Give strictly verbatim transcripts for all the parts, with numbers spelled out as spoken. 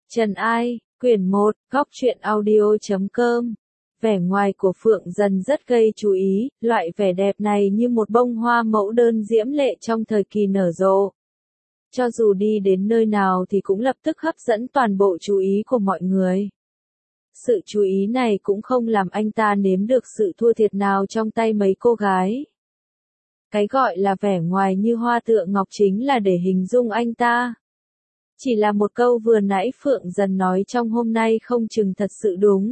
Trần Ai, quyển một, góc truyện audio chấm com. Vẻ ngoài của Phượng Dần rất gây chú ý, loại vẻ đẹp này như một bông hoa mẫu đơn diễm lệ trong thời kỳ nở rộ. Cho dù đi đến nơi nào thì cũng lập tức hấp dẫn toàn bộ chú ý của mọi người. Sự chú ý này cũng không làm anh ta nếm được sự thua thiệt nào trong tay mấy cô gái. Cái gọi là vẻ ngoài như hoa tựa ngọc chính là để hình dung anh ta. Chỉ là một câu vừa nãy Phượng Dần nói trong hôm nay không chừng thật sự đúng.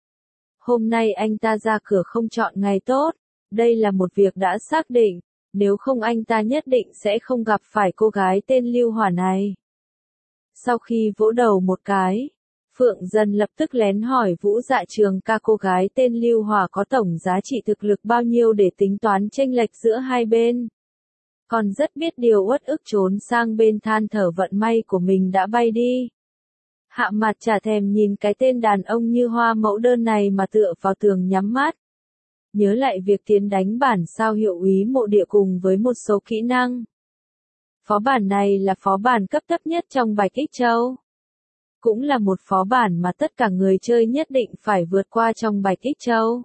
Hôm nay anh ta ra cửa không chọn ngày tốt, đây là một việc đã xác định, nếu không anh ta nhất định sẽ không gặp phải cô gái tên Lưu Hỏa này. Sau khi vỗ đầu một cái, Phượng Dần lập tức lén hỏi Vũ Dạ Trường ca cô gái tên Lưu Hỏa có tổng giá trị thực lực bao nhiêu để tính toán chênh lệch giữa hai bên. Còn rất biết điều uất ức trốn sang bên than thở vận may của mình đã bay đi. Hạ Mặt chả thèm nhìn cái tên đàn ông như hoa mẫu đơn này mà tựa vào tường nhắm mắt. Nhớ lại việc tiến đánh bản sao hiệu úy mộ địa cùng với một số kỹ năng. Phó bản này là phó bản cấp thấp nhất trong Bạch Ích Châu. Cũng là một phó bản mà tất cả người chơi nhất định phải vượt qua trong Bạch Ích Châu.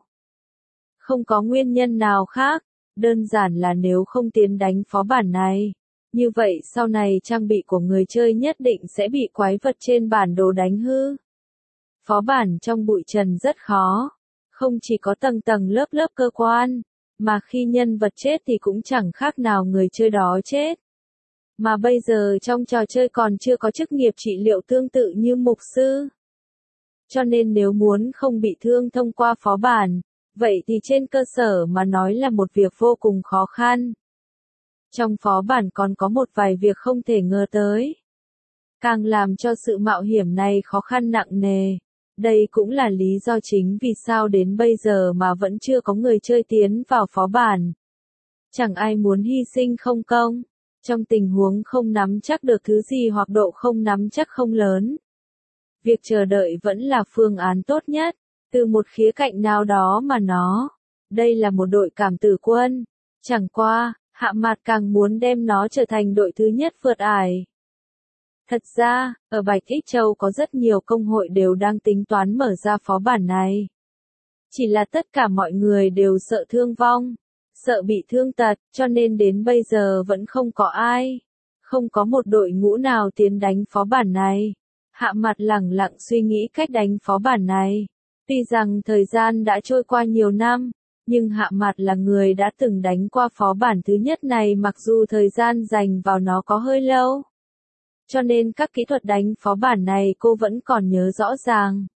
Không có nguyên nhân nào khác. Đơn giản là nếu không tiến đánh phó bản này, như vậy sau này trang bị của người chơi nhất định sẽ bị quái vật trên bản đồ đánh hư. Phó bản trong bụi trần rất khó, không chỉ có tầng tầng lớp lớp cơ quan, mà khi nhân vật chết thì cũng chẳng khác nào người chơi đó chết. Mà bây giờ trong trò chơi còn chưa có chức nghiệp trị liệu tương tự như mục sư. Cho nên nếu muốn không bị thương thông qua phó bản, vậy thì trên cơ sở mà nói là một việc vô cùng khó khăn. Trong phó bản còn có một vài việc không thể ngờ tới. Càng làm cho sự mạo hiểm này khó khăn nặng nề. Đây cũng là lý do chính vì sao đến bây giờ mà vẫn chưa có người chơi tiến vào phó bản. Chẳng ai muốn hy sinh không công. Trong tình huống không nắm chắc được thứ gì hoặc độ không nắm chắc không lớn. Việc chờ đợi vẫn là phương án tốt nhất. Từ một khía cạnh nào đó mà nó, đây là một đội cảm tử quân. Chẳng qua, Hạ Mặt càng muốn đem nó trở thành đội thứ nhất vượt ải. Thật ra, ở Bạch Ích Châu có rất nhiều công hội đều đang tính toán mở ra phó bản này. Chỉ là tất cả mọi người đều sợ thương vong, sợ bị thương tật, cho nên đến bây giờ vẫn không có ai. Không có một đội ngũ nào tiến đánh phó bản này. Hạ Mặt lẳng lặng suy nghĩ cách đánh phó bản này. Tuy rằng thời gian đã trôi qua nhiều năm, nhưng Hạ Mặt là người đã từng đánh qua phó bản thứ nhất này mặc dù thời gian dành vào nó có hơi lâu. Cho nên các kỹ thuật đánh phó bản này cô vẫn còn nhớ rõ ràng.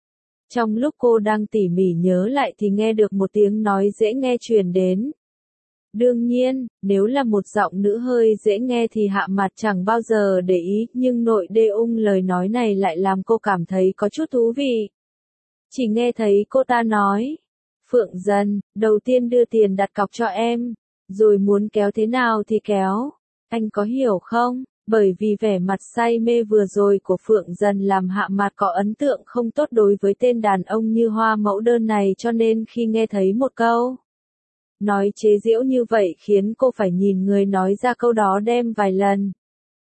Trong lúc cô đang tỉ mỉ nhớ lại thì nghe được một tiếng nói dễ nghe truyền đến. Đương nhiên, nếu là một giọng nữ hơi dễ nghe thì Hạ Mặt chẳng bao giờ để ý, nhưng nội đê ung lời nói này lại làm cô cảm thấy có chút thú vị. Chỉ nghe thấy cô ta nói, Phượng Dần, đầu tiên đưa tiền đặt cọc cho em, rồi muốn kéo thế nào thì kéo, anh có hiểu không? Bởi vì vẻ mặt say mê vừa rồi của Phượng Dần làm Hạ Mặt có ấn tượng không tốt đối với tên đàn ông như hoa mẫu đơn này cho nên khi nghe thấy một câu nói chế giễu như vậy khiến cô phải nhìn người nói ra câu đó đem vài lần.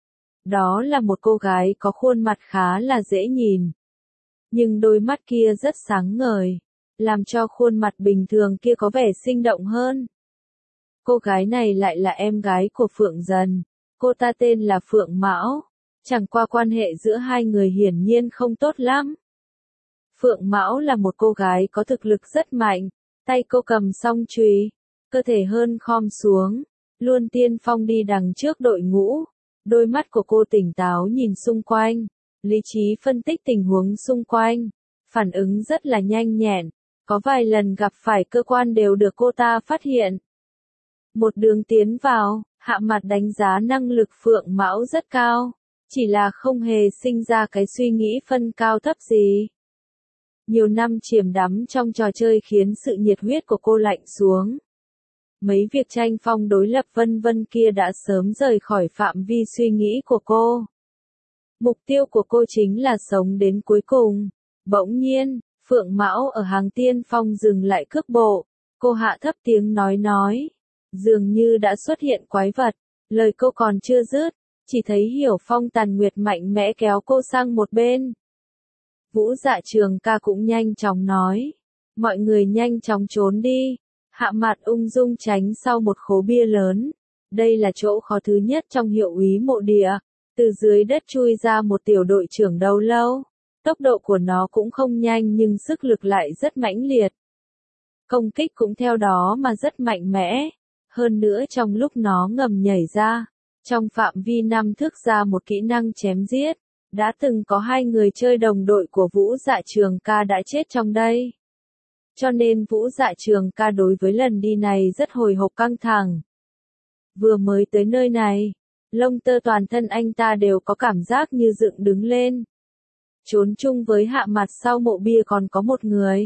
Đó là một cô gái có khuôn mặt khá là dễ nhìn. Nhưng đôi mắt kia rất sáng ngời, làm cho khuôn mặt bình thường kia có vẻ sinh động hơn. Cô gái này lại là em gái của Phượng Dần, cô ta tên là Phượng Mão, chẳng qua quan hệ giữa hai người hiển nhiên không tốt lắm. Phượng Mão là một cô gái có thực lực rất mạnh, tay cô cầm song chùy, cơ thể hơn khom xuống, luôn tiên phong đi đằng trước đội ngũ, đôi mắt của cô tỉnh táo nhìn xung quanh. Lý trí phân tích tình huống xung quanh, phản ứng rất là nhanh nhẹn, có vài lần gặp phải cơ quan đều được cô ta phát hiện. Một đường tiến vào, Hạ Mặt đánh giá năng lực Phượng Mão rất cao, chỉ là không hề sinh ra cái suy nghĩ phân cao thấp gì. Nhiều năm chìm đắm trong trò chơi khiến sự nhiệt huyết của cô lạnh xuống. Mấy việc tranh phong đối lập vân vân kia đã sớm rời khỏi phạm vi suy nghĩ của cô. Mục tiêu của cô chính là sống đến cuối cùng. Bỗng nhiên, Phượng Mão ở hàng tiên phong dừng lại cước bộ. Cô hạ thấp tiếng nói nói. Dường như đã xuất hiện quái vật. Lời cô còn chưa dứt. chỉ thấy Hiểu Phong Tàn Nguyệt mạnh mẽ kéo cô sang một bên. Vũ Dạ Trường ca cũng nhanh chóng nói. Mọi người nhanh chóng trốn đi. Hạ Mạt ung dung tránh sau một khố bia lớn. Đây là chỗ khó thứ nhất trong Hiệu úy mộ địa. Từ dưới đất chui ra một tiểu đội trưởng đầu lâu. Tốc độ của nó cũng không nhanh nhưng sức lực lại rất mãnh liệt. Công kích cũng theo đó mà rất mạnh mẽ. Hơn nữa trong lúc nó ngầm nhảy ra, trong phạm vi năm thước ra một kỹ năng chém giết. Đã từng có hai người chơi đồng đội của Vũ Dạ Trường ca đã chết trong đây. Cho nên Vũ Dạ Trường ca đối với lần đi này rất hồi hộp căng thẳng. Vừa mới tới nơi này, lông tơ toàn thân anh ta đều có cảm giác như dựng đứng lên. Trốn chung với Hạ Mặt sau mộ bia còn có một người.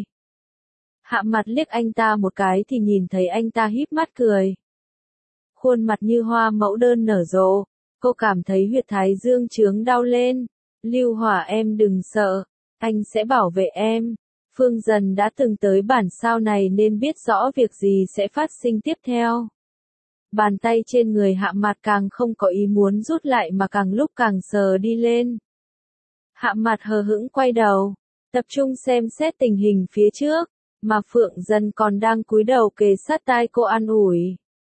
Hạ Mặt liếc anh ta một cái thì nhìn thấy anh ta híp mắt cười. Khuôn mặt như hoa mẫu đơn nở rộ, cô cảm thấy huyệt thái dương chướng đau lên. Lưu Hỏa em đừng sợ, anh sẽ bảo vệ em. Phương Dần đã từng tới bản sao này nên biết rõ việc gì sẽ phát sinh tiếp theo. Bàn tay trên người Hạ Mặt càng không có ý muốn rút lại mà càng lúc càng sờ đi lên. Hạ Mặt hờ hững quay đầu, tập trung xem xét tình hình phía trước, mà Phượng Dần còn đang cúi đầu kề sát tai cô an ủi.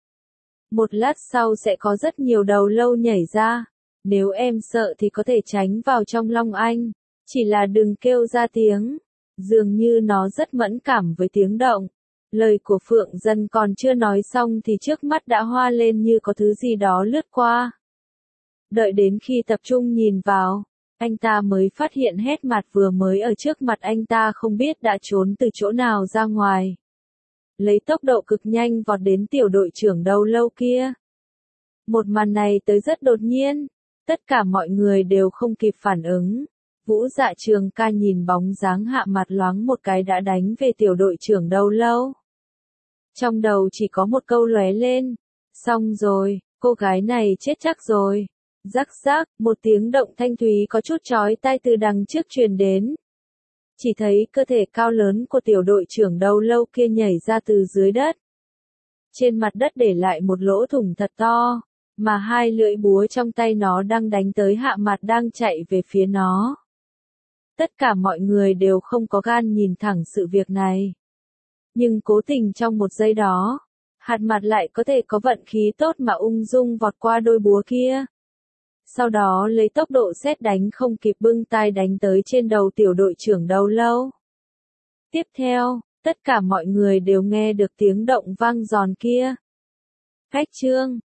Một lát sau sẽ có rất nhiều đầu lâu nhảy ra. Nếu em sợ thì có thể tránh vào trong Long Anh, chỉ là đừng kêu ra tiếng. Dường như nó rất mẫn cảm với tiếng động. Lời của Phượng Dần còn chưa nói xong thì trước mắt đã hoa lên như có thứ gì đó lướt qua. Đợi đến khi tập trung nhìn vào, anh ta mới phát hiện Hét Mặt vừa mới ở trước mặt anh ta không biết đã trốn từ chỗ nào ra ngoài. Lấy tốc độ cực nhanh vọt đến tiểu đội trưởng đầu lâu kia. Một màn này tới rất đột nhiên. Tất cả mọi người đều không kịp phản ứng. Vũ Dạ Trường ca nhìn bóng dáng Hạ Mặt loáng một cái đã đánh về tiểu đội trưởng đầu lâu. Trong đầu chỉ có một câu lóe lên. Xong rồi, cô gái này chết chắc rồi. Rắc rắc, một tiếng động thanh thúy có chút chói tai từ đằng trước truyền đến. Chỉ thấy cơ thể cao lớn của tiểu đội trưởng đầu lâu kia nhảy ra từ dưới đất. Trên mặt đất để lại một lỗ thủng thật to. Mà hai lưỡi búa trong tay nó đang đánh tới Hạ Mặt đang chạy về phía nó. Tất cả mọi người đều không có gan nhìn thẳng sự việc này. Nhưng cố tình trong một giây đó, Hạ Mặt lại có thể có vận khí tốt mà ung dung vọt qua đôi búa kia. Sau đó lấy tốc độ sét đánh không kịp bưng tay đánh tới trên đầu tiểu đội trưởng đầu lâu. Tiếp theo, tất cả mọi người đều nghe được tiếng động vang giòn kia. Cách chương